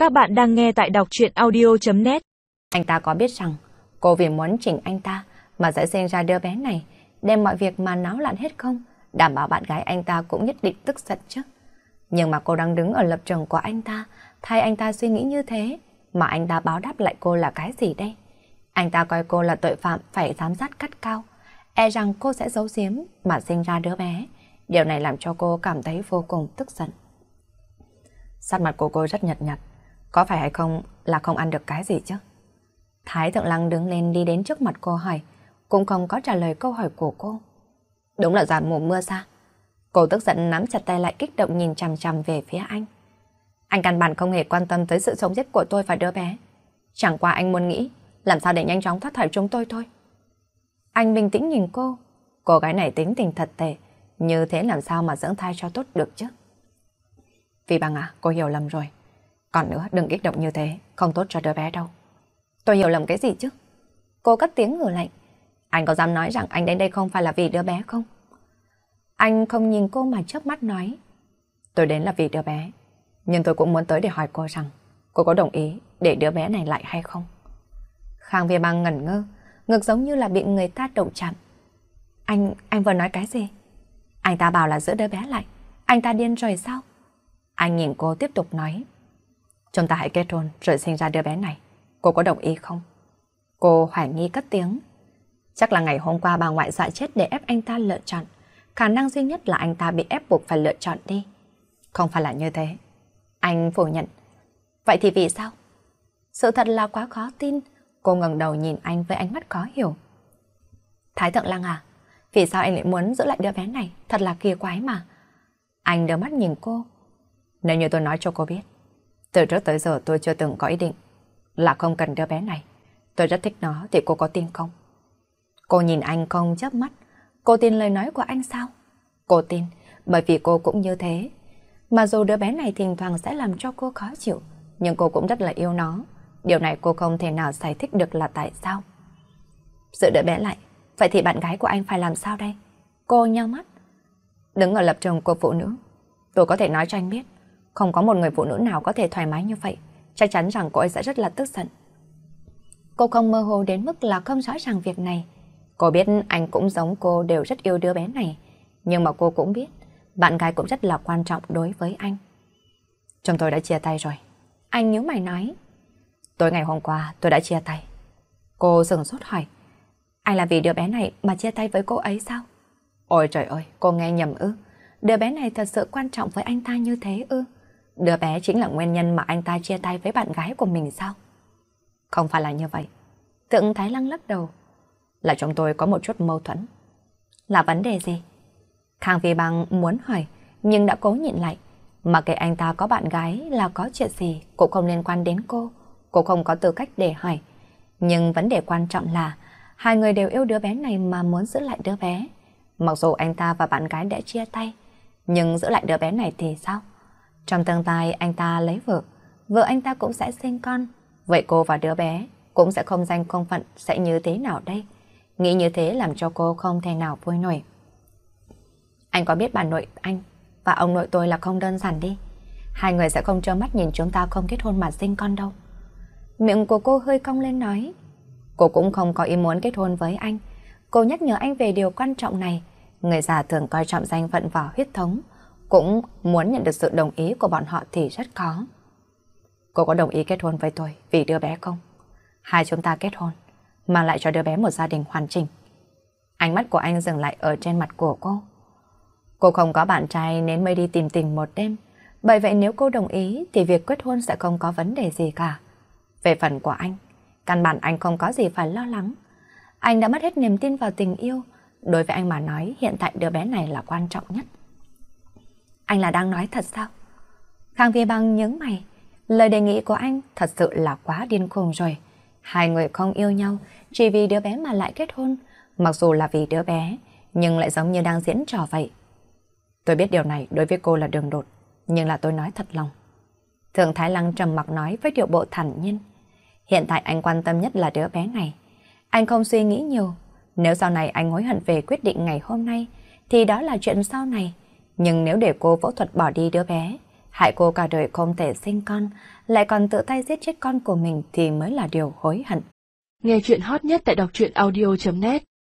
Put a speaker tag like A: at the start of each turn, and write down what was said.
A: Các bạn đang nghe tại đọc truyện audio.net.
B: Anh ta có biết rằng cô vì muốn chỉnh anh ta mà sẽ sinh ra đứa bé này, đem mọi việc mà náo loạn hết không? Đảm bảo bạn gái anh ta cũng nhất định tức giận chứ. Nhưng mà cô đang đứng ở lập trường của anh ta, thay anh ta suy nghĩ như thế, mà anh ta báo đáp lại cô là cái gì đây? Anh ta coi cô là tội phạm phải giám sát cắt cao, e rằng cô sẽ giấu giếm mà sinh ra đứa bé. Điều này làm cho cô cảm thấy vô cùng tức giận. Sắc mặt của cô rất nhợt nhạt, có phải hay không là không ăn được cái gì chứ? Thái Thượng Lăng đứng lên đi đến trước mặt cô hỏi, cũng không có trả lời câu hỏi của cô. Đúng là giàn mùa mưa xa. Cô tức giận nắm chặt tay lại, kích động nhìn chằm chằm về phía anh. Anh căn bản không hề quan tâm tới sự sống chết của tôi và đứa bé. Chẳng qua anh muốn nghĩ làm sao để nhanh chóng thoát khỏi chúng tôi thôi. Anh bình tĩnh nhìn cô gái này tính tình thật tệ, như thế làm sao mà dưỡng thai cho tốt được chứ? Vì bằng à, cô hiểu lầm rồi. Còn nữa, đừng kích động như thế, không tốt cho đứa bé đâu. Tôi hiểu lầm cái gì chứ? Cô cất tiếng hừ lạnh. Anh có dám nói rằng anh đến đây không phải là vì đứa bé không? Anh không nhìn cô mà chớp mắt nói. Tôi đến là vì đứa bé, nhưng tôi cũng muốn tới để hỏi cô rằng cô có đồng ý để đứa bé này lại hay không? Khang Vi Băng ngẩn ngơ, ngực giống như là bị người ta động chạm. Anh vừa nói cái gì? Anh ta bảo là giữ đứa bé lại. Anh ta điên rồi sao? Anh nhìn cô tiếp tục nói. Chúng ta hãy kết hôn rồi sinh ra đứa bé này. Cô có đồng ý không? Cô hoài nghi cất tiếng. Chắc là ngày hôm qua bà ngoại dọa chết để ép anh ta lựa chọn. Khả năng duy nhất là anh ta bị ép buộc phải lựa chọn đi. Không phải là như thế. Anh phủ nhận. Vậy thì vì sao? Sự thật là quá khó tin. Cô ngẩng đầu nhìn anh với ánh mắt khó hiểu. Thái Thượng Lăng à? Vì sao anh lại muốn giữ lại đứa bé này? Thật là kỳ quái mà. Anh đưa mắt nhìn cô. Nếu như tôi nói cho cô biết, từ trước tới giờ tôi chưa từng có ý định là không cần đứa bé này. Tôi rất thích nó thì cô có tin không? Cô nhìn anh không chớp mắt. Cô tin lời nói của anh sao? Cô tin, bởi vì cô cũng như thế. Mà dù đứa bé này thỉnh thoảng sẽ làm cho cô khó chịu, nhưng cô cũng rất là yêu nó. Điều này cô không thể nào giải thích được là tại sao. Giữ đứa bé lại, vậy thì bạn gái của anh phải làm sao đây? Cô nheo mắt. Đứng ở lập trường của phụ nữ, tôi có thể nói cho anh biết, không có một người phụ nữ nào có thể thoải mái như vậy. Chắc chắn rằng cô ấy sẽ rất là tức giận. Cô không mơ hồ đến mức là không rõ ràng việc này. Cô biết anh cũng giống cô đều rất yêu đứa bé này. Nhưng mà cô cũng biết bạn gái cũng rất là quan trọng đối với anh. Chúng tôi đã chia tay rồi. Anh nhíu mày nói. Tối ngày hôm qua tôi đã chia tay. Cô sửng sốt hỏi. Anh là vì đứa bé này mà chia tay với cô ấy sao? Ôi trời ơi, cô nghe nhầm ư? Đứa bé này thật sự quan trọng với anh ta như thế ư? Đứa bé chính là nguyên nhân mà anh ta chia tay với bạn gái của mình sao? Không phải là như vậy. Thượng Thái Lăng lắc đầu. Là chúng tôi có một chút mâu thuẫn. Là vấn đề gì? Khang Vi Băng muốn hỏi, nhưng đã cố nhịn lại. Mà kể anh ta có bạn gái là có chuyện gì cũng không liên quan đến cô. Cô không có tư cách để hỏi. Nhưng vấn đề quan trọng là hai người đều yêu đứa bé này mà muốn giữ lại đứa bé. Mặc dù anh ta và bạn gái đã chia tay, nhưng giữ lại đứa bé này thì sao? Trong tương lai anh ta lấy vợ anh ta cũng sẽ sinh con. Vậy cô và đứa bé cũng sẽ không danh không phận, sẽ như thế nào đây? Nghĩ như thế làm cho cô không thể nào vui nổi. Anh có biết bà nội anh và ông nội tôi là không đơn giản đi. Hai người sẽ không trơ mắt nhìn chúng ta không kết hôn mà sinh con đâu. Miệng của cô hơi cong lên nói. Cô cũng không có ý muốn kết hôn với anh. Cô nhắc nhở anh về điều quan trọng này. Người già thường coi trọng danh phận và huyết thống, cũng muốn nhận được sự đồng ý của bọn họ thì rất khó. Cô có đồng ý kết hôn với tôi vì đứa bé không? Hai chúng ta kết hôn, mang lại cho đứa bé một gia đình hoàn chỉnh. Ánh mắt của anh dừng lại ở trên mặt của cô. Cô không có bạn trai nên mới đi tìm tình một đêm. Bởi vậy nếu cô đồng ý thì việc kết hôn sẽ không có vấn đề gì cả. Về phần của anh, căn bản anh không có gì phải lo lắng. Anh đã mất hết niềm tin vào tình yêu. Đối với anh mà nói, hiện tại đứa bé này là quan trọng nhất. Anh là đang nói thật sao? Khang Vi Băng nhướng mày. Lời đề nghị của anh thật sự là quá điên khùng rồi. Hai người không yêu nhau, chỉ vì đứa bé mà lại kết hôn. Mặc dù là vì đứa bé, nhưng lại giống như đang diễn trò vậy. Tôi biết điều này đối với cô là đường đột, nhưng là tôi nói thật lòng. Thượng Thái Lăng trầm mặc nói với điệu bộ thản nhiên. Hiện tại anh quan tâm nhất là đứa bé này. Anh không suy nghĩ nhiều. Nếu sau này anh hối hận về quyết định ngày hôm nay, thì đó là chuyện sau này. Nhưng nếu để cô phẫu thuật bỏ đi đứa bé, hại cô cả đời không thể sinh con, lại còn tự tay giết chết con của mình thì mới là điều hối hận.
A: Nghe chuyện hot nhất tại đọc truyện audio.net